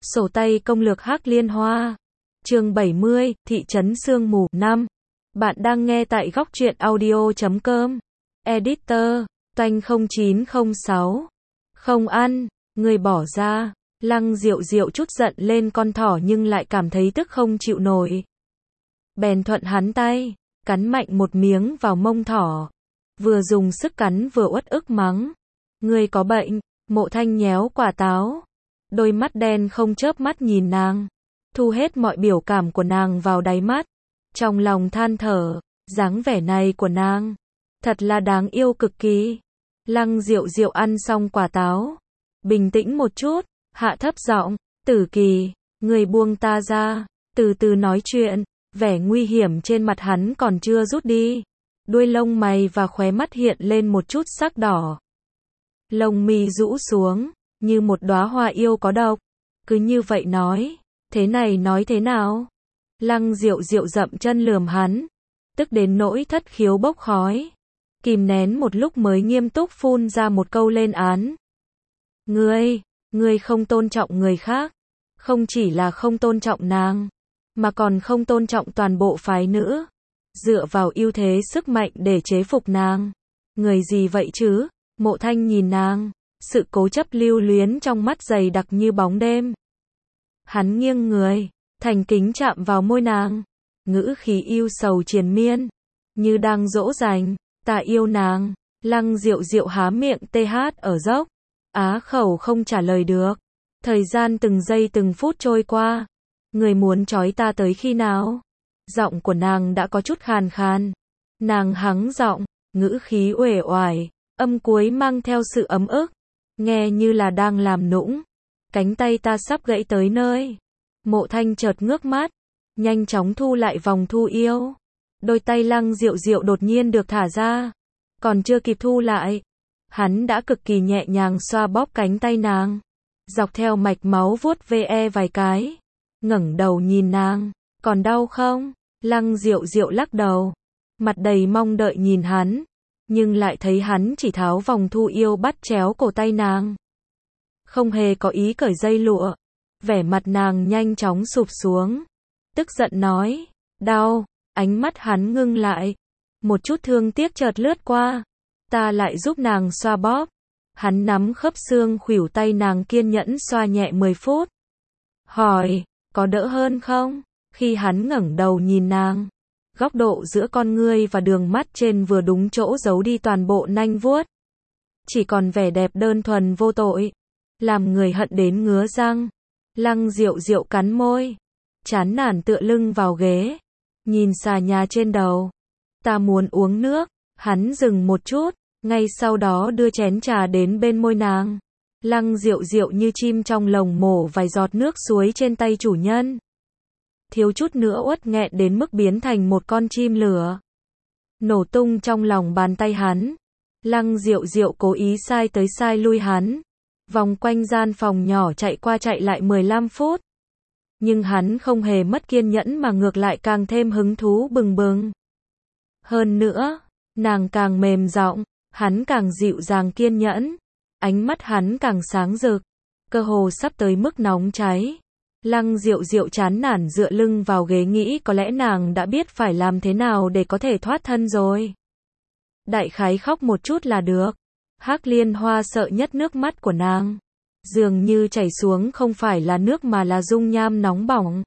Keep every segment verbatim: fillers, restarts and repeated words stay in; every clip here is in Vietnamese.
Sổ tay công lược Hắc Liên Hoa. Chương bảy mươi, Thị trấn sương mù. năm. Bạn đang nghe tại góc truyện audio chấm com. Editor, Toanh không chín không sáu. Không ăn, người bỏ ra. Lăng Diệu Diệu chút giận lên con thỏ nhưng lại cảm thấy tức không chịu nổi. Bèn thuận hắn tay, cắn mạnh một miếng vào mông thỏ. Vừa dùng sức cắn vừa uất ức mắng. Ngươi có bệnh. Mộ Thanh nhéo quả táo. Đôi mắt đen không chớp mắt nhìn nàng. Thu hết mọi biểu cảm của nàng vào đáy mắt. Trong lòng than thở, dáng vẻ này của nàng. Thật là đáng yêu cực kỳ. Lăng Diệu Diệu ăn xong quả táo. Bình tĩnh một chút, hạ thấp giọng, Tử Kỳ, người buông ta ra, từ từ nói chuyện. Vẻ nguy hiểm trên mặt hắn còn chưa rút đi. Đuôi lông mày và khóe mắt hiện lên một chút sắc đỏ. Lông mi rũ xuống, như một đóa hoa yêu có độc. Cứ như vậy nói, thế này nói thế nào? Lăng Diệu Diệu dậm chân lườm hắn, tức đến nỗi thất khiếu bốc khói. Kìm nén một lúc mới nghiêm túc phun ra một câu lên án. Ngươi, ngươi không tôn trọng người khác. Không chỉ là không tôn trọng nàng, mà còn không tôn trọng toàn bộ phái nữ. Dựa vào ưu thế sức mạnh để chế phục nàng. Người gì vậy chứ? Mộ Thanh nhìn nàng, sự cố chấp lưu luyến trong mắt dày đặc như bóng đêm. Hắn nghiêng người, thành kính chạm vào môi nàng, ngữ khí yêu sầu triền miên, như đang dỗ dành, ta yêu nàng. Lăng Diệu Diệu há miệng tê hát ở dốc, á khẩu không trả lời được. Thời gian từng giây từng phút trôi qua. Người muốn trói ta tới khi nào? Giọng của nàng đã có chút khàn khàn. Nàng hắng giọng, ngữ khí uể oải, âm cuối mang theo sự ấm ức, nghe như là đang làm nũng. Cánh tay ta sắp gãy tới nơi. Mộ Thanh chợt ngước mắt, nhanh chóng thu lại vòng thu yêu. Đôi tay Lăng Diệu Diệu đột nhiên được thả ra. Còn chưa kịp thu lại, hắn đã cực kỳ nhẹ nhàng xoa bóp cánh tay nàng, dọc theo mạch máu vuốt ve vài cái. Ngẩng đầu nhìn nàng, còn đau không? Lăng Diệu Diệu lắc đầu, mặt đầy mong đợi nhìn hắn, nhưng lại thấy hắn chỉ tháo vòng thu yêu bắt chéo cổ tay nàng, không hề có ý cởi dây lụa. Vẻ mặt nàng nhanh chóng sụp xuống, tức giận nói, đau. Ánh mắt hắn ngưng lại, một chút thương tiếc chợt lướt qua. Ta lại giúp nàng xoa bóp. Hắn nắm khớp xương khuỷu tay nàng kiên nhẫn xoa nhẹ mười phút. Hỏi, có đỡ hơn không? Khi hắn ngẩng đầu nhìn nàng, góc độ giữa con ngươi và đường mắt trên vừa đúng chỗ giấu đi toàn bộ nanh vuốt. Chỉ còn vẻ đẹp đơn thuần vô tội, làm người hận đến ngứa răng. Lăng Diệu Diệu cắn môi, chán nản tựa lưng vào ghế, nhìn xà nhà trên đầu. Ta muốn uống nước. Hắn dừng một chút, ngay sau đó đưa chén trà đến bên môi nàng. Lăng Diệu Diệu như chim trong lồng mổ vài giọt nước suối trên tay chủ nhân. Thiếu chút nữa uất nghẹn đến mức biến thành một con chim lửa, nổ tung trong lòng bàn tay hắn. Lăng Diệu Diệu cố ý sai tới sai lui hắn, vòng quanh gian phòng nhỏ chạy qua chạy lại mười lăm phút. Nhưng hắn không hề mất kiên nhẫn mà ngược lại càng thêm hứng thú bừng bừng. Hơn nữa, nàng càng mềm giọng, hắn càng dịu dàng kiên nhẫn. Ánh mắt hắn càng sáng rực, cơ hồ sắp tới mức nóng cháy. Lăng Diệu Diệu chán nản dựa lưng vào ghế nghĩ có lẽ nàng đã biết phải làm thế nào để có thể thoát thân rồi. Đại khái khóc một chút là được. Hắc Liên Hoa sợ nhất nước mắt của nàng. Dường như chảy xuống không phải là nước mà là dung nham nóng bỏng.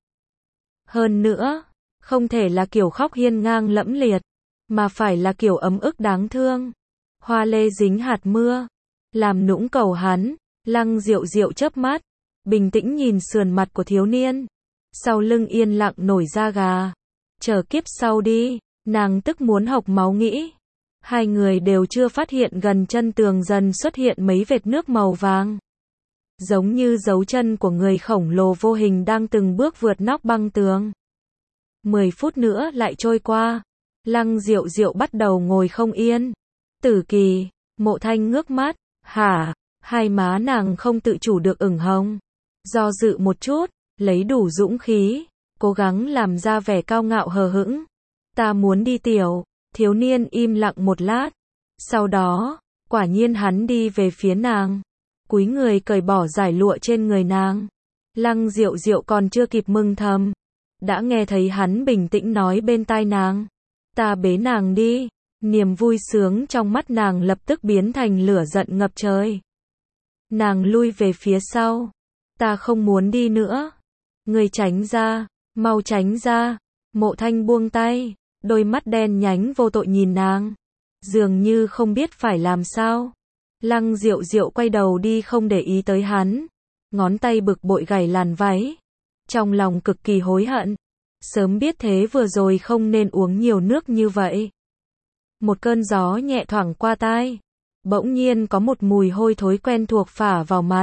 Hơn nữa, không thể là kiểu khóc hiên ngang lẫm liệt, mà phải là kiểu ấm ức đáng thương. Hoa lê dính hạt mưa, làm nũng cầu hắn. Lăng Diệu Diệu chớp mắt, bình tĩnh nhìn sườn mặt của thiếu niên. Sau lưng yên lặng nổi da gà. Chờ kiếp sau đi, nàng tức muốn hộc máu nghĩ. Hai người đều chưa phát hiện gần chân tường dần xuất hiện mấy vệt nước màu vàng. Giống như dấu chân của người khổng lồ vô hình đang từng bước vượt nóc băng tường. Mười phút nữa lại trôi qua. Lăng Diệu Diệu bắt đầu ngồi không yên. Tử Kỳ, Mộ Thanh ngước mắt, hả? Hai má nàng không tự chủ được ửng hồng. Do dự một chút, lấy đủ dũng khí, cố gắng làm ra vẻ cao ngạo hờ hững. Ta muốn đi tiểu. Thiếu niên im lặng một lát. Sau đó, quả nhiên hắn đi về phía nàng, cúi người cởi bỏ dải lụa trên người nàng. Lăng Diệu Diệu còn chưa kịp mừng thầm, đã nghe thấy hắn bình tĩnh nói bên tai nàng. Ta bế nàng đi. Niềm vui sướng trong mắt nàng lập tức biến thành lửa giận ngập trời. Nàng lui về phía sau. Ta không muốn đi nữa. Người tránh ra, mau tránh ra. Mộ Thanh buông tay, đôi mắt đen nhánh vô tội nhìn nàng, dường như không biết phải làm sao. Lăng Diệu Diệu quay đầu đi không để ý tới hắn, ngón tay bực bội gảy làn váy, trong lòng cực kỳ hối hận. Sớm biết thế vừa rồi không nên uống nhiều nước như vậy. Một cơn gió nhẹ thoảng qua tai, bỗng nhiên có một mùi hôi thối quen thuộc phả vào mặt.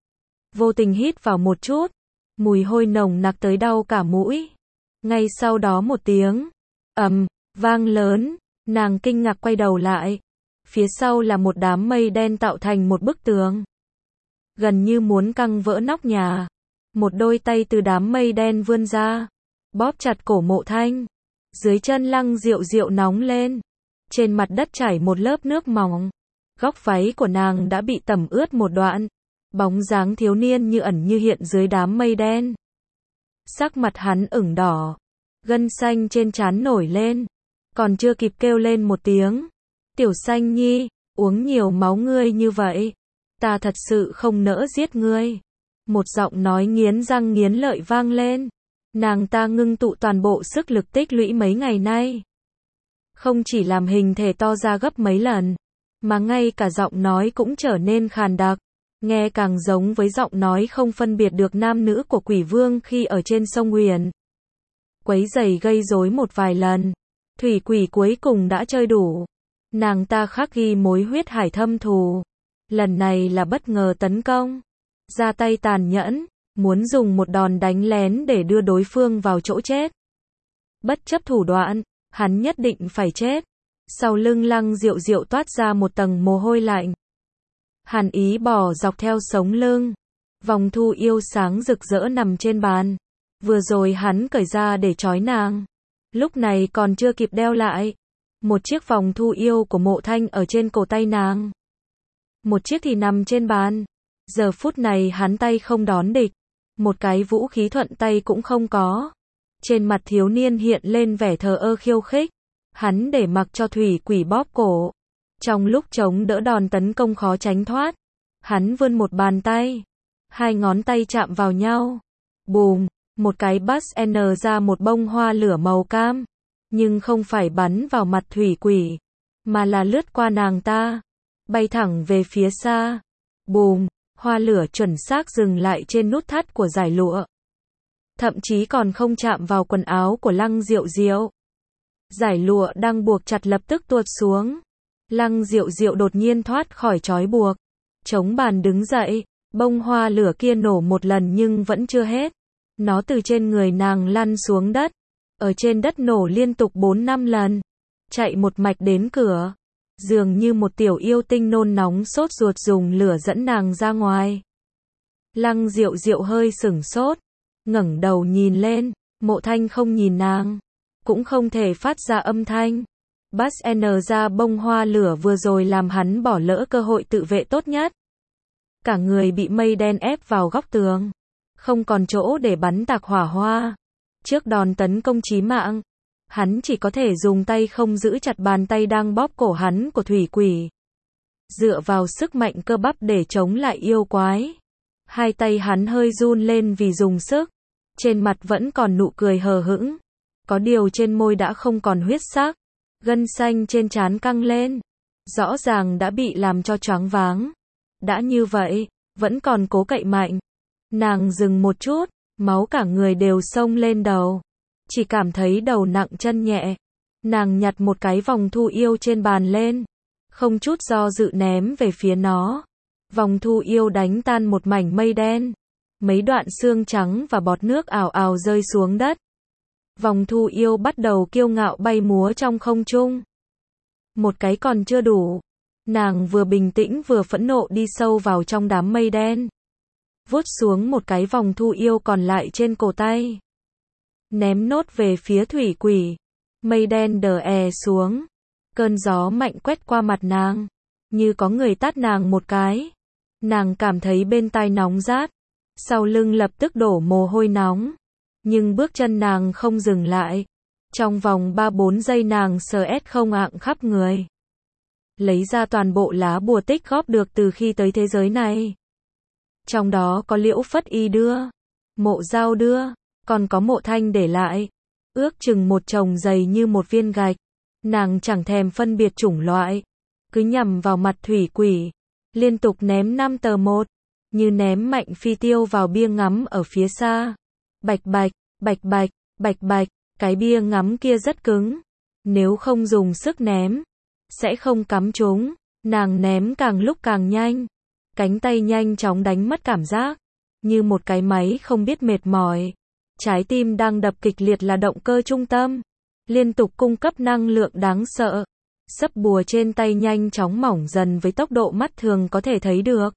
Vô tình hít vào một chút, mùi hôi nồng nặc tới đau cả mũi. Ngay sau đó một tiếng ầm vang lớn, nàng kinh ngạc quay đầu lại. Phía sau là một đám mây đen tạo thành một bức tường, gần như muốn căng vỡ nóc nhà. Một đôi tay từ đám mây đen vươn ra, bóp chặt cổ Mộ Thanh. Dưới chân Lăng Diệu Diệu nóng lên, trên mặt đất chảy một lớp nước mỏng. Góc váy của nàng đã bị tẩm ướt một đoạn, bóng dáng thiếu niên như ẩn như hiện dưới đám mây đen. Sắc mặt hắn ửng đỏ, gân xanh trên trán nổi lên, còn chưa kịp kêu lên một tiếng. Tiểu Xanh Nhi, uống nhiều máu ngươi như vậy, ta thật sự không nỡ giết ngươi. Một giọng nói nghiến răng nghiến lợi vang lên. Nàng ta ngưng tụ toàn bộ sức lực tích lũy mấy ngày nay, không chỉ làm hình thể to ra gấp mấy lần, mà ngay cả giọng nói cũng trở nên khàn đặc, nghe càng giống với giọng nói không phân biệt được nam nữ của Quỷ Vương khi ở trên sông Huyền. Quấy rầy gây rối một vài lần, Thủy Quỷ cuối cùng đã chơi đủ. Nàng ta khắc ghi mối huyết hải thâm thù, lần này là bất ngờ tấn công, ra tay tàn nhẫn, muốn dùng một đòn đánh lén để đưa đối phương vào chỗ chết. Bất chấp thủ đoạn, hắn nhất định phải chết. Sau lưng Lăng Diệu Diệu toát ra một tầng mồ hôi lạnh. Hàn ý bò dọc theo sống lưng. Vòng thu yêu sáng rực rỡ nằm trên bàn. Vừa rồi hắn cởi ra để trói nàng, lúc này còn chưa kịp đeo lại. Một chiếc vòng thu yêu của Mộ Thanh ở trên cổ tay nàng, một chiếc thì nằm trên bàn. Giờ phút này hắn tay không đón địch, một cái vũ khí thuận tay cũng không có. Trên mặt thiếu niên hiện lên vẻ thờ ơ khiêu khích. Hắn để mặc cho Thủy Quỷ bóp cổ. Trong lúc chống đỡ đòn tấn công khó tránh thoát, hắn vươn một bàn tay, hai ngón tay chạm vào nhau. Bùm, một cái bust n ra một bông hoa lửa màu cam, nhưng không phải bắn vào mặt Thủy Quỷ, mà là lướt qua nàng ta, bay thẳng về phía xa. Bùm, hoa lửa chuẩn xác dừng lại trên nút thắt của dải lụa, thậm chí còn không chạm vào quần áo của Lăng Diệu Diệu. Dải lụa đang buộc chặt lập tức tuột xuống. Lăng Diệu Diệu đột nhiên thoát khỏi trói buộc, chống bàn đứng dậy. Bông hoa lửa kia nổ một lần nhưng vẫn chưa hết. Nó từ trên người nàng lăn xuống đất, ở trên đất nổ liên tục bốn năm lần, chạy một mạch đến cửa. Dường như một tiểu yêu tinh nôn nóng sốt ruột dùng lửa dẫn nàng ra ngoài. Lăng Diệu Diệu hơi sửng sốt, ngẩng đầu nhìn lên. Mộ Thanh không nhìn nàng, cũng không thể phát ra âm thanh. Bust n ra bông hoa lửa vừa rồi làm hắn bỏ lỡ cơ hội tự vệ tốt nhất. Cả người bị mây đen ép vào góc tường, không còn chỗ để bắn tạc hỏa hoa. Trước đòn tấn công chí mạng, hắn chỉ có thể dùng tay không giữ chặt bàn tay đang bóp cổ hắn của Thủy Quỷ, dựa vào sức mạnh cơ bắp để chống lại yêu quái. Hai tay hắn hơi run lên vì dùng sức, trên mặt vẫn còn nụ cười hờ hững, có điều trên môi đã không còn huyết sắc, gân xanh trên trán căng lên, rõ ràng đã bị làm cho choáng váng. Đã như vậy, vẫn còn cố cậy mạnh. Nàng dừng một chút, máu cả người đều xông lên đầu, chỉ cảm thấy đầu nặng chân nhẹ. Nàng nhặt một cái vòng thu yêu trên bàn lên, không chút do dự ném về phía nó. Vòng thu yêu đánh tan một mảnh mây đen, mấy đoạn xương trắng và bọt nước ào ào rơi xuống đất. Vòng thu yêu bắt đầu kiêu ngạo bay múa trong không trung. Một cái còn chưa đủ. Nàng vừa bình tĩnh vừa phẫn nộ đi sâu vào trong đám mây đen, vuốt xuống một cái vòng thu yêu còn lại trên cổ tay, ném nốt về phía Thủy Quỷ. Mây đen đờ è xuống, cơn gió mạnh quét qua mặt nàng, như có người tát nàng một cái. Nàng cảm thấy bên tai nóng rát, sau lưng lập tức đổ mồ hôi nóng. Nhưng bước chân nàng không dừng lại. Trong vòng ba bốn giây nàng sờ ét không ạng khắp người. Lấy ra toàn bộ lá bùa tích góp được từ khi tới thế giới này. Trong đó có Liễu Phất Y đưa, Mộ Dao đưa, còn có Mộ Thanh để lại. Ước chừng một chồng dày như một viên gạch. Nàng chẳng thèm phân biệt chủng loại. Cứ nhằm vào mặt thủy quỷ. Liên tục ném năm tờ một. Như ném mạnh phi tiêu vào bia ngắm ở phía xa. Bạch bạch, bạch bạch, bạch bạch. Cái bia ngắm kia rất cứng. Nếu không dùng sức ném, sẽ không cắm trúng. Nàng ném càng lúc càng nhanh. Cánh tay nhanh chóng đánh mất cảm giác. Như một cái máy không biết mệt mỏi. Trái tim đang đập kịch liệt là động cơ trung tâm. Liên tục cung cấp năng lượng đáng sợ. Sấp bùa trên tay nhanh chóng mỏng dần với tốc độ mắt thường có thể thấy được.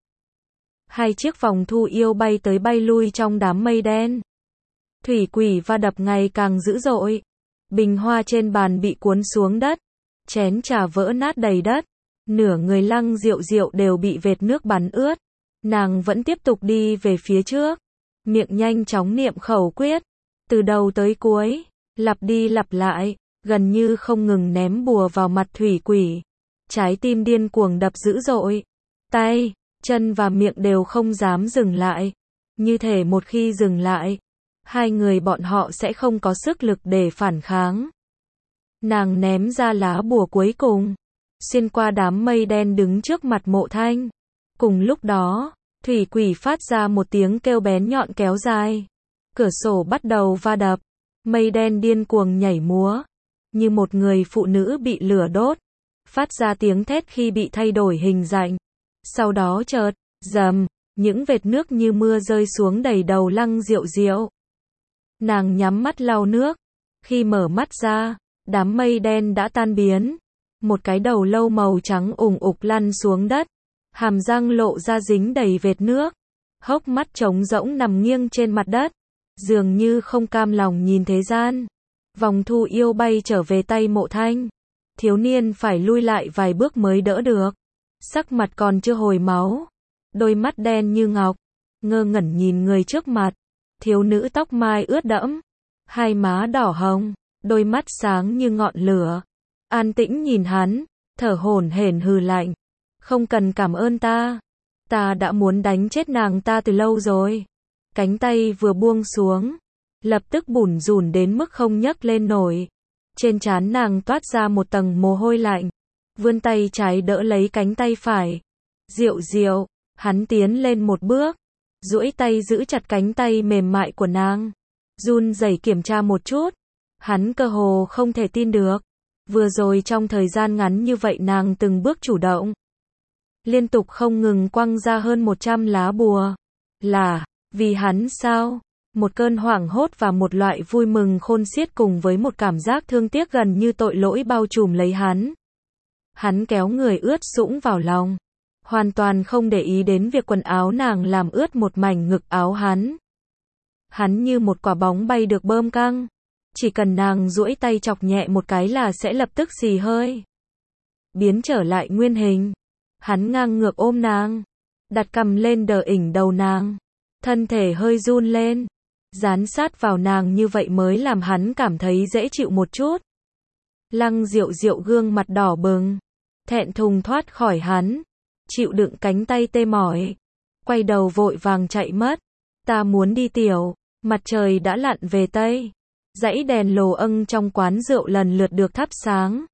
Hai chiếc vòng thu yêu bay tới bay lui trong đám mây đen. Thủy quỷ va đập ngày càng dữ dội. Bình hoa trên bàn bị cuốn xuống đất. Chén trà vỡ nát đầy đất. Nửa người Lăng Diệu Diệu đều bị vệt nước bắn ướt. Nàng vẫn tiếp tục đi về phía trước. Miệng nhanh chóng niệm khẩu quyết. Từ đầu tới cuối. Lặp đi lặp lại. Gần như không ngừng ném bùa vào mặt thủy quỷ. Trái tim điên cuồng đập dữ dội. Tay, chân và miệng đều không dám dừng lại. Như thể một khi dừng lại, hai người bọn họ sẽ không có sức lực để phản kháng. Nàng ném ra lá bùa cuối cùng. Xuyên qua đám mây đen đứng trước mặt Mộ Thanh. Cùng lúc đó, thủy quỷ phát ra một tiếng kêu bén nhọn kéo dài. Cửa sổ bắt đầu va đập. Mây đen điên cuồng nhảy múa. Như một người phụ nữ bị lửa đốt. Phát ra tiếng thét khi bị thay đổi hình dạng. Sau đó chợt, rầm, những vệt nước như mưa rơi xuống đầy đầu Lăng Diệu Diệu. Nàng nhắm mắt lau nước. Khi mở mắt ra, đám mây đen đã tan biến. Một cái đầu lâu màu trắng ủng ục lăn xuống đất. Hàm răng lộ ra dính đầy vệt nước. Hốc mắt trống rỗng nằm nghiêng trên mặt đất. Dường như không cam lòng nhìn thế gian. Vòng thu yêu bay trở về tay Mộ Thanh. Thiếu niên phải lui lại vài bước mới đỡ được. Sắc mặt còn chưa hồi máu. Đôi mắt đen như ngọc. Ngơ ngẩn nhìn người trước mặt. Thiếu nữ tóc mai ướt đẫm. Hai má đỏ hồng. Đôi mắt sáng như ngọn lửa. An tĩnh nhìn hắn. Thở hổn hển hừ lạnh. Không cần cảm ơn ta. Ta đã muốn đánh chết nàng ta từ lâu rồi. Cánh tay vừa buông xuống. Lập tức bủn rủn đến mức không nhấc lên nổi. Trên trán nàng toát ra một tầng mồ hôi lạnh. Vươn tay trái đỡ lấy cánh tay phải. Diệu Diệu, hắn tiến lên một bước. Duỗi tay giữ chặt cánh tay mềm mại của nàng. Run rẩy kiểm tra một chút. Hắn cơ hồ không thể tin được. Vừa rồi trong thời gian ngắn như vậy nàng từng bước chủ động. Liên tục không ngừng quăng ra hơn một trăm lá bùa. Là, vì hắn sao? Một cơn hoảng hốt và một loại vui mừng khôn xiết cùng với một cảm giác thương tiếc gần như tội lỗi bao trùm lấy hắn. Hắn kéo người ướt sũng vào lòng. Hoàn toàn không để ý đến việc quần áo nàng làm ướt một mảnh ngực áo hắn. Hắn như một quả bóng bay được bơm căng. Chỉ cần nàng duỗi tay chọc nhẹ một cái là sẽ lập tức xì hơi. Biến trở lại nguyên hình. Hắn ngang ngược ôm nàng. Đặt cằm lên đờ ỉnh đầu nàng. Thân thể hơi run lên. Dán sát vào nàng như vậy mới làm hắn cảm thấy dễ chịu một chút. Lăng Diệu Diệu gương mặt đỏ bừng. Thẹn thùng thoát khỏi hắn. Chịu đựng cánh tay tê mỏi. Quay đầu vội vàng chạy mất. Ta muốn đi tiểu. Mặt trời đã lặn về Tây. Dãy đèn lồ âng trong quán rượu lần lượt được thắp sáng.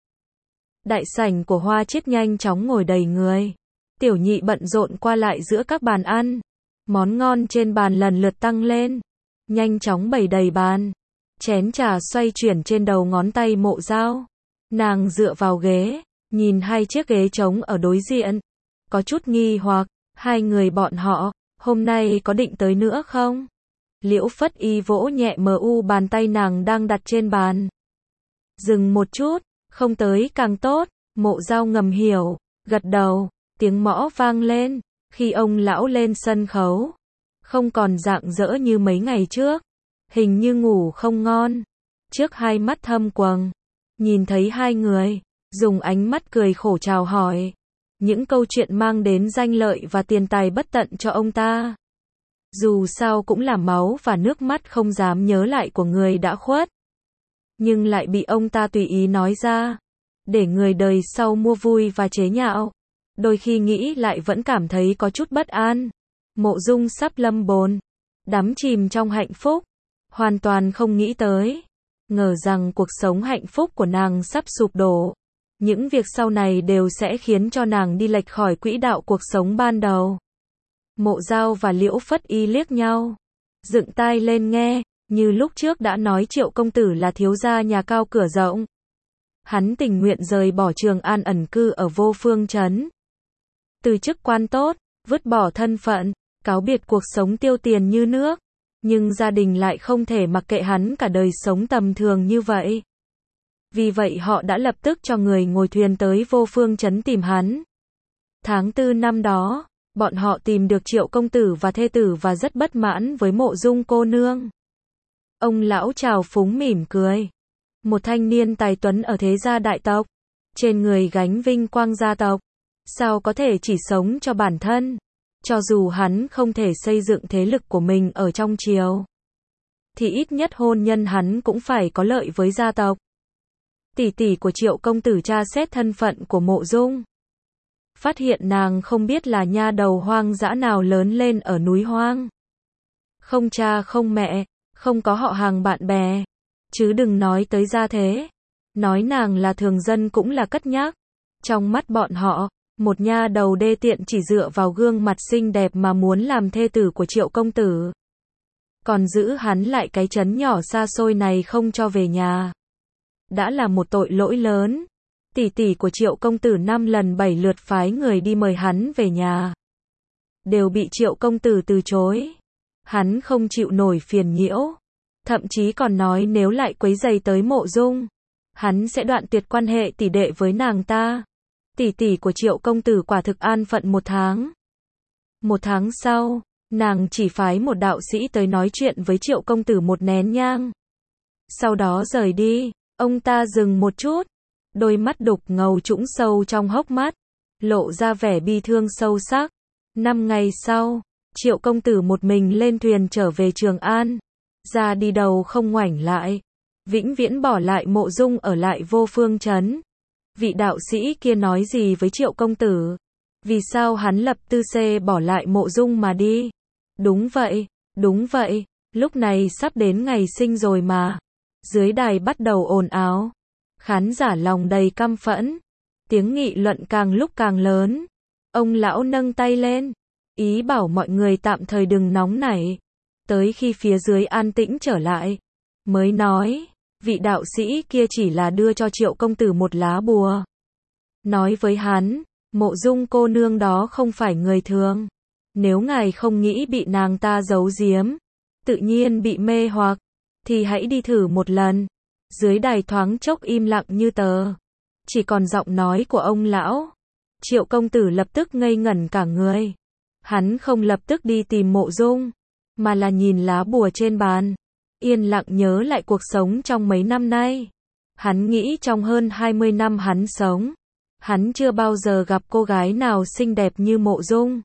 Đại sảnh của Hoa Chiết nhanh chóng ngồi đầy người. Tiểu nhị bận rộn qua lại giữa các bàn ăn. Món ngon trên bàn lần lượt tăng lên. Nhanh chóng bày đầy bàn. Chén trà xoay chuyển trên đầu ngón tay Mộ Dao. Nàng dựa vào ghế. Nhìn hai chiếc ghế trống ở đối diện. Có chút nghi hoặc. Hai người bọn họ, hôm nay có định tới nữa không? Liễu Phất Y vỗ nhẹ mờ u bàn tay nàng đang đặt trên bàn. Dừng một chút, không tới càng tốt. Mộ Dao ngầm hiểu, gật đầu. Tiếng mõ vang lên. Khi ông lão lên sân khấu. Không còn rạng rỡ như mấy ngày trước. Hình như ngủ không ngon. Trước hai mắt thâm quầng. Nhìn thấy hai người. Dùng ánh mắt cười khổ chào hỏi. Những câu chuyện mang đến danh lợi và tiền tài bất tận cho ông ta. Dù sao cũng là máu và nước mắt không dám nhớ lại của người đã khuất. Nhưng lại bị ông ta tùy ý nói ra, để người đời sau mua vui và chế nhạo. Đôi khi nghĩ lại vẫn cảm thấy có chút bất an. Mộ Dung sắp lâm bồn, đắm chìm trong hạnh phúc, hoàn toàn không nghĩ tới, ngờ rằng cuộc sống hạnh phúc của nàng sắp sụp đổ. Những việc sau này đều sẽ khiến cho nàng đi lệch khỏi quỹ đạo cuộc sống ban đầu. Mộ Dao và Liễu Phất Y liếc nhau, dựng tai lên nghe, như lúc trước đã nói Triệu công tử là thiếu gia nhà cao cửa rộng. Hắn tình nguyện rời bỏ Trường An ẩn cư ở Vô Phương Trấn. Từ chức quan tốt, vứt bỏ thân phận, cáo biệt cuộc sống tiêu tiền như nước. Nhưng gia đình lại không thể mặc kệ hắn cả đời sống tầm thường như vậy. Vì vậy họ đã lập tức cho người ngồi thuyền tới Vô Phương Trấn tìm hắn. Tháng tư năm đó, bọn họ tìm được Triệu công tử và thê tử và rất bất mãn với Mộ Dung cô nương. Ông lão trào phúng mỉm cười. Một thanh niên tài tuấn ở thế gia đại tộc, trên người gánh vinh quang gia tộc, sao có thể chỉ sống cho bản thân, cho dù hắn không thể xây dựng thế lực của mình ở trong triều, thì ít nhất hôn nhân hắn cũng phải có lợi với gia tộc. Tỷ tỷ của Triệu công tử tra xét thân phận của Mộ Dung, phát hiện nàng không biết là nha đầu hoang dã nào lớn lên ở núi hoang. Không cha không mẹ, không có họ hàng bạn bè, chứ đừng nói tới gia thế. Nói nàng là thường dân cũng là cất nhắc. Trong mắt bọn họ, một nha đầu đê tiện chỉ dựa vào gương mặt xinh đẹp mà muốn làm thê tử của Triệu công tử. Còn giữ hắn lại cái trấn nhỏ xa xôi này không cho về nhà. Đã là một tội lỗi lớn. Tỷ tỷ của Triệu công tử năm lần bảy lượt phái người đi mời hắn về nhà, đều bị Triệu công tử từ chối. Hắn không chịu nổi phiền nhiễu, thậm chí còn nói nếu lại quấy rầy tới Mộ Dung, hắn sẽ đoạn tuyệt quan hệ tỷ đệ với nàng ta. Tỷ tỷ của Triệu công tử quả thực an phận một tháng. Một tháng sau, nàng chỉ phái một đạo sĩ tới nói chuyện với Triệu công tử một nén nhang. Sau đó rời đi. Ông ta dừng một chút, đôi mắt đục ngầu trũng sâu trong hốc mắt, lộ ra vẻ bi thương sâu sắc. Năm ngày sau, Triệu công tử một mình lên thuyền trở về Trường An, ra đi đầu không ngoảnh lại, vĩnh viễn bỏ lại Mộ Dung ở lại Vô Phương Trấn. Vị đạo sĩ kia nói gì với Triệu công tử? Vì sao hắn lập tư xê bỏ lại Mộ Dung mà đi? Đúng vậy, đúng vậy, lúc này sắp đến ngày sinh rồi mà. Dưới đài bắt đầu ồn ào, khán giả lòng đầy căm phẫn, tiếng nghị luận càng lúc càng lớn. Ông lão nâng tay lên, ý bảo mọi người tạm thời đừng nóng nảy, tới khi phía dưới an tĩnh trở lại, mới nói, vị đạo sĩ kia chỉ là đưa cho Triệu công tử một lá bùa. Nói với hắn, Mộ Dung cô nương đó không phải người thường. Nếu ngài không nghĩ bị nàng ta giấu giếm, tự nhiên bị mê hoặc, thì hãy đi thử một lần. Dưới đài thoáng chốc im lặng như tờ, chỉ còn giọng nói của ông lão. Triệu công tử lập tức ngây ngẩn cả người. Hắn không lập tức đi tìm Mộ Dung, mà là nhìn lá bùa trên bàn, yên lặng nhớ lại cuộc sống trong mấy năm nay. Hắn nghĩ trong hơn hai mươi năm hắn sống, hắn chưa bao giờ gặp cô gái nào xinh đẹp như Mộ Dung.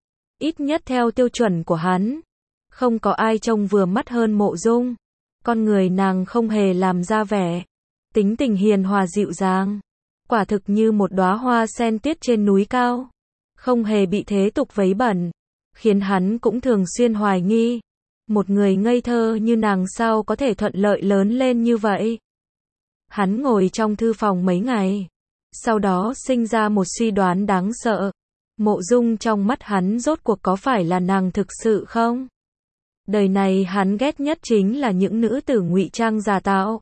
Ít nhất theo tiêu chuẩn của hắn, không có ai trông vừa mắt hơn Mộ Dung. Con người nàng không hề làm ra vẻ, tính tình hiền hòa dịu dàng, quả thực như một đóa hoa sen tuyết trên núi cao, không hề bị thế tục vấy bẩn, khiến hắn cũng thường xuyên hoài nghi, một người ngây thơ như nàng sao có thể thuận lợi lớn lên như vậy. Hắn ngồi trong thư phòng mấy ngày, sau đó sinh ra một suy đoán đáng sợ, Mộ Dung trong mắt hắn rốt cuộc có phải là nàng thực sự không? Đời này hắn ghét nhất chính là những nữ tử ngụy trang giả tạo,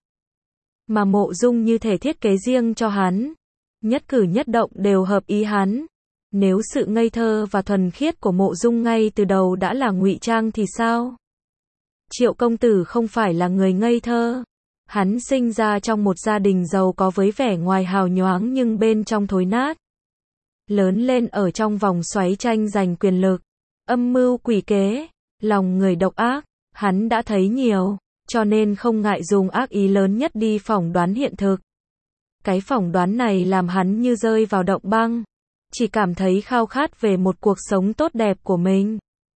mà Mộ Dung như thể thiết kế riêng cho hắn, nhất cử nhất động đều hợp ý hắn. Nếu sự ngây thơ và thuần khiết của Mộ Dung ngay từ đầu đã là ngụy trang thì sao? Triệu công tử không phải là người ngây thơ. Hắn sinh ra trong một gia đình giàu có với vẻ ngoài hào nhoáng nhưng bên trong thối nát. Lớn lên ở trong vòng xoáy tranh giành quyền lực, âm mưu quỷ kế, lòng người độc ác, hắn đã thấy nhiều, cho nên không ngại dùng ác ý lớn nhất đi phỏng đoán hiện thực. Cái phỏng đoán này làm hắn như rơi vào động băng, chỉ cảm thấy khao khát về một cuộc sống tốt đẹp của mình.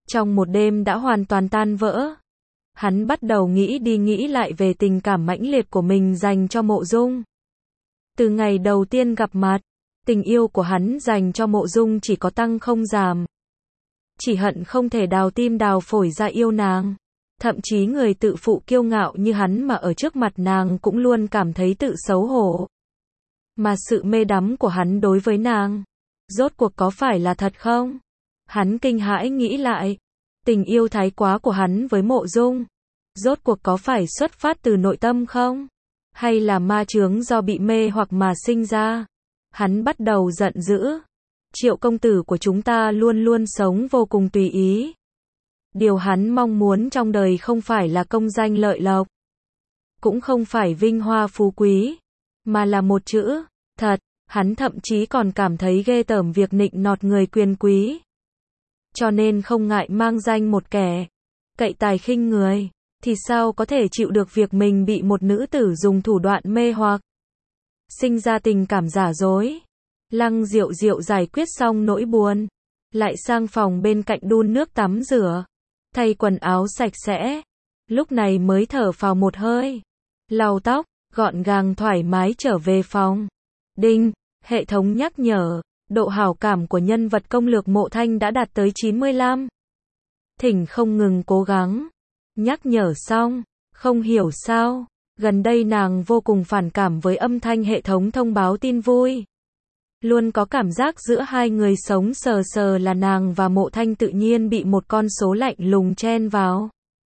trong một đêm đã hoàn toàn tan vỡ. Hắn bắt đầu nghĩ đi nghĩ lại về tình cảm mãnh liệt của mình dành cho Mộ Dung. Từ ngày đầu tiên gặp mặt, tình yêu của hắn dành cho Mộ Dung chỉ có tăng không giảm. Chỉ hận không thể đào tim đào phổi ra yêu nàng. Thậm chí người tự phụ kiêu ngạo như hắn mà ở trước mặt nàng cũng luôn cảm thấy tự xấu hổ. Mà sự mê đắm của hắn đối với nàng, rốt cuộc có phải là thật không? Hắn kinh hãi nghĩ lại, tình yêu thái quá của hắn với Mộ Dung, rốt cuộc có phải xuất phát từ nội tâm không? Hay là ma chướng do bị mê hoặc mà sinh ra? Hắn bắt đầu giận dữ. Triệu công tử của chúng ta luôn luôn sống vô cùng tùy ý. Điều hắn mong muốn trong đời không phải là công danh lợi lộc, cũng không phải vinh hoa phú quý, mà là một chữ, thật. Hắn thậm chí còn cảm thấy ghê tởm việc nịnh nọt người quyền quý. Cho nên không ngại mang danh một kẻ cậy tài khinh người, thì sao có thể chịu được việc mình bị một nữ tử dùng thủ đoạn mê hoặc, sinh ra tình cảm giả dối. Lăng Diệu Diệu giải quyết xong nỗi buồn, lại sang phòng bên cạnh đun nước tắm rửa, thay quần áo sạch sẽ, lúc này mới thở phào một hơi, lau tóc, gọn gàng thoải mái trở về phòng. Đinh, hệ thống nhắc nhở, độ hảo cảm của nhân vật công lược Mộ Thanh đã đạt tới chín mươi lăm. Thỉnh không ngừng cố gắng. Nhắc nhở xong, không hiểu sao, gần đây nàng vô cùng phản cảm với âm thanh hệ thống thông báo tin vui. Luôn có cảm giác giữa hai người sống sờ sờ là nàng và Mộ Thanh tự nhiên bị một con số lạnh lùng chen vào,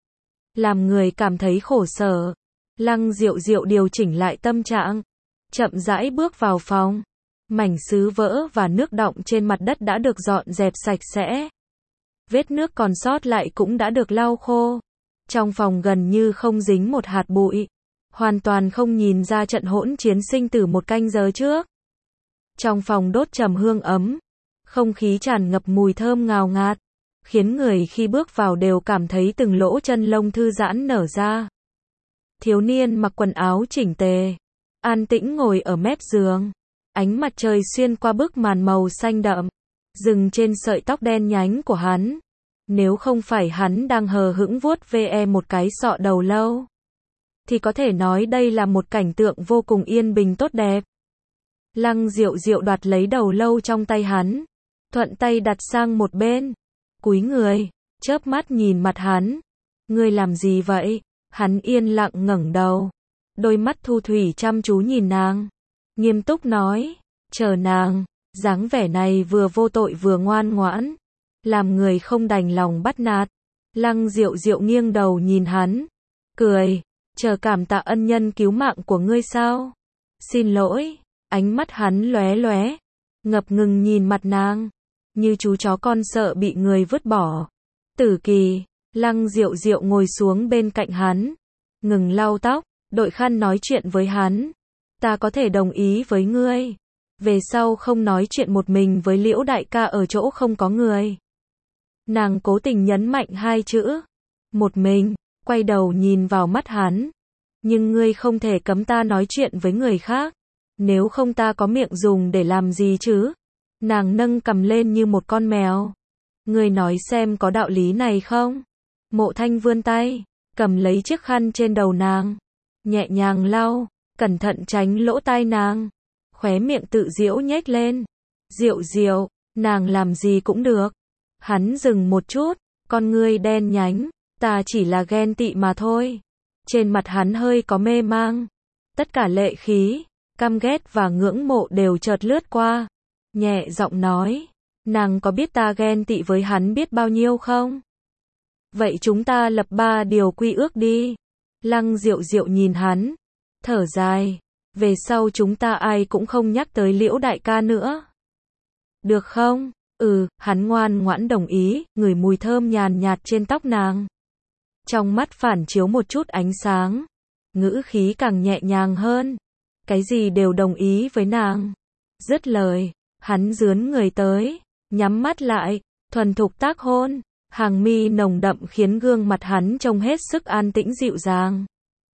làm người cảm thấy khổ sở. Lăng Diệu Diệu điều chỉnh lại tâm trạng, chậm rãi bước vào phòng. Mảnh sứ vỡ và nước đọng trên mặt đất đã được dọn dẹp sạch sẽ. Vết nước còn sót lại cũng đã được lau khô. Trong phòng gần như không dính một hạt bụi, hoàn toàn không nhìn ra trận hỗn chiến sinh tử một canh giờ trước. Trong phòng đốt trầm hương ấm, không khí tràn ngập mùi thơm ngào ngạt, khiến người khi bước vào đều cảm thấy từng lỗ chân lông thư giãn nở ra. Thiếu niên mặc quần áo chỉnh tề, an tĩnh ngồi ở mép giường. Ánh mặt trời xuyên qua bức màn màu xanh đậm, dừng trên sợi tóc đen nhánh của hắn. Nếu không phải hắn đang hờ hững vuốt ve một cái sọ đầu lâu, thì có thể nói đây là một cảnh tượng vô cùng yên bình tốt đẹp. Lăng Diệu Diệu đoạt lấy đầu lâu trong tay hắn, thuận tay đặt sang một bên, cúi người, chớp mắt nhìn mặt hắn. Ngươi làm gì vậy? Hắn yên lặng ngẩng đầu, đôi mắt thu thủy chăm chú nhìn nàng, nghiêm túc nói, chờ nàng. Dáng vẻ này vừa vô tội vừa ngoan ngoãn, làm người không đành lòng bắt nạt. Lăng Diệu Diệu nghiêng đầu nhìn hắn, cười, chờ cảm tạ ân nhân cứu mạng của ngươi sao? Xin lỗi. Ánh mắt hắn lóe lóe, ngập ngừng nhìn mặt nàng, như chú chó con sợ bị người vứt bỏ. Tử Kỳ. Lăng Diệu Diệu ngồi xuống bên cạnh hắn, ngừng lau tóc, đội khăn nói chuyện với hắn. Ta có thể đồng ý với ngươi, về sau không nói chuyện một mình với Liễu đại ca ở chỗ không có người. Nàng cố tình nhấn mạnh hai chữ, một mình, quay đầu nhìn vào mắt hắn. Nhưng ngươi không thể cấm ta nói chuyện với người khác, nếu không ta có miệng dùng để làm gì chứ? Nàng nâng cằm lên như một con mèo. Ngươi nói xem có đạo lý này không? Mộ Thanh vươn tay, cầm lấy chiếc khăn trên đầu nàng, nhẹ nhàng lau, cẩn thận tránh lỗ tai nàng, khóe miệng tự giễu nhếch lên. Diệu Diệu, nàng làm gì cũng được. Hắn dừng một chút, con ngươi đen nhánh, ta chỉ là ghen tị mà thôi. Trên mặt hắn hơi có mê mang, tất cả lệ khí, căm ghét và ngưỡng mộ đều chợt lướt qua. Nhẹ giọng nói, nàng có biết ta ghen tị với hắn biết bao nhiêu không? Vậy chúng ta lập ba điều quy ước đi. Lăng Diệu Diệu nhìn hắn, thở dài, về sau chúng ta ai cũng không nhắc tới Liễu đại ca nữa. Được không? Ừ, hắn ngoan ngoãn đồng ý, ngửi mùi thơm nhàn nhạt trên tóc nàng. Trong mắt phản chiếu một chút ánh sáng, ngữ khí càng nhẹ nhàng hơn. Cái gì đều đồng ý với nàng. Dứt lời, hắn dướn người tới, nhắm mắt lại, thuần thục tác hôn. Hàng mi nồng đậm khiến gương mặt hắn trông hết sức an tĩnh dịu dàng.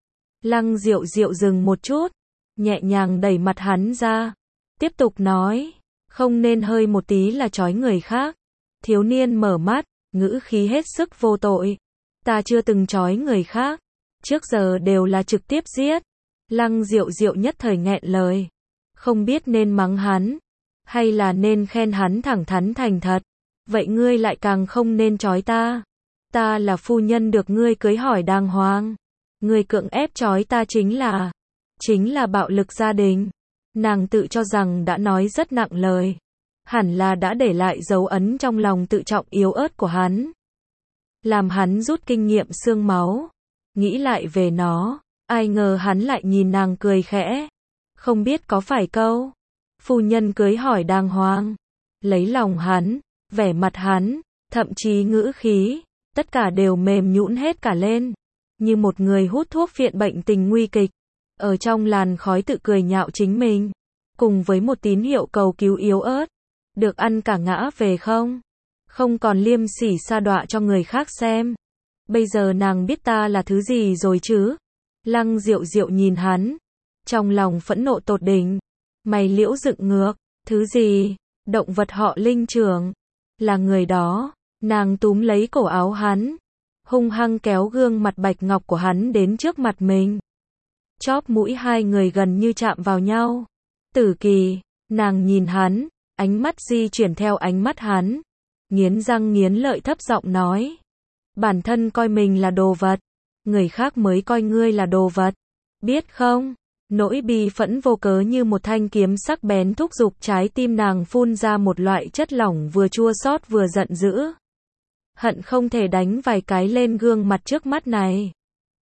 Lăng Diệu Diệu dừng một chút, nhẹ nhàng đẩy mặt hắn ra, tiếp tục nói, không nên hơi một tí là chói người khác. Thiếu niên mở mắt, ngữ khí hết sức vô tội. Ta chưa từng trói người khác, trước giờ đều là trực tiếp giết. Lăng Diệu Diệu nhất thời nghẹn lời, không biết nên mắng hắn, hay là nên khen hắn thẳng thắn thành thật. Vậy ngươi lại càng không nên trói ta. Ta là phu nhân được ngươi cưới hỏi đàng hoàng. Ngươi cưỡng ép trói ta chính là, chính là bạo lực gia đình. Nàng tự cho rằng đã nói rất nặng lời, hẳn là đã để lại dấu ấn trong lòng tự trọng yếu ớt của hắn, làm hắn rút kinh nghiệm xương máu. Nghĩ lại về nó, ai ngờ hắn lại nhìn nàng cười khẽ. Không biết có phải câu phu nhân cưới hỏi đàng hoàng lấy lòng hắn, vẻ mặt hắn, thậm chí ngữ khí, tất cả đều mềm nhũn hết cả lên, như một người hút thuốc phiện bệnh tình nguy kịch, ở trong làn khói tự cười nhạo chính mình, cùng với một tín hiệu cầu cứu yếu ớt, được ăn cả ngã về không? Không còn liêm sỉ sa đọa cho người khác xem. Bây giờ nàng biết ta là thứ gì rồi chứ? Lăng Diệu Diệu nhìn hắn, trong lòng phẫn nộ tột đỉnh, mày liễu dựng ngược, thứ gì? Động vật họ Linh trưởng, là người đó. Nàng túm lấy cổ áo hắn, hung hăng kéo gương mặt bạch ngọc của hắn đến trước mặt mình. Chóp mũi hai người gần như chạm vào nhau. Tử Kỳ, nàng nhìn hắn, ánh mắt di chuyển theo ánh mắt hắn, nghiến răng nghiến lợi thấp giọng nói. Bản thân coi mình là đồ vật, người khác mới coi ngươi là đồ vật, biết không? Nỗi bi phẫn vô cớ như một thanh kiếm sắc bén thúc giục trái tim nàng phun ra một loại chất lỏng vừa chua xót vừa giận dữ. Hận không thể đánh vài cái lên gương mặt trước mắt này,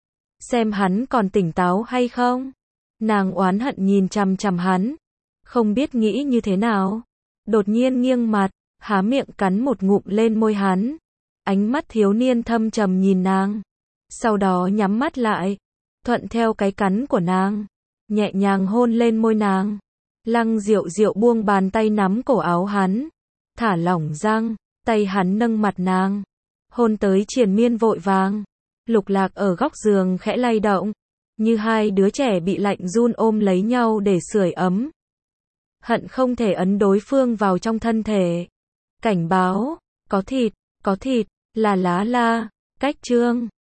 xem hắn còn tỉnh táo hay không. Nàng oán hận nhìn chằm chằm hắn, không biết nghĩ như thế nào. Đột nhiên nghiêng mặt, há miệng cắn một ngụm lên môi hắn. Ánh mắt thiếu niên thâm trầm nhìn nàng, sau đó nhắm mắt lại, thuận theo cái cắn của nàng, nhẹ nhàng hôn lên môi nàng. Lăng Diệu Diệu buông bàn tay nắm cổ áo hắn, thả lỏng răng, tay hắn nâng mặt nàng, hôn tới triền miên vội vàng. Lục Lạc ở góc giường khẽ lay động, như hai đứa trẻ bị lạnh run ôm lấy nhau để sưởi ấm. Hận không thể ấn đối phương vào trong thân thể. Cảnh báo, có thịt, có thịt, là lá la, cách chương.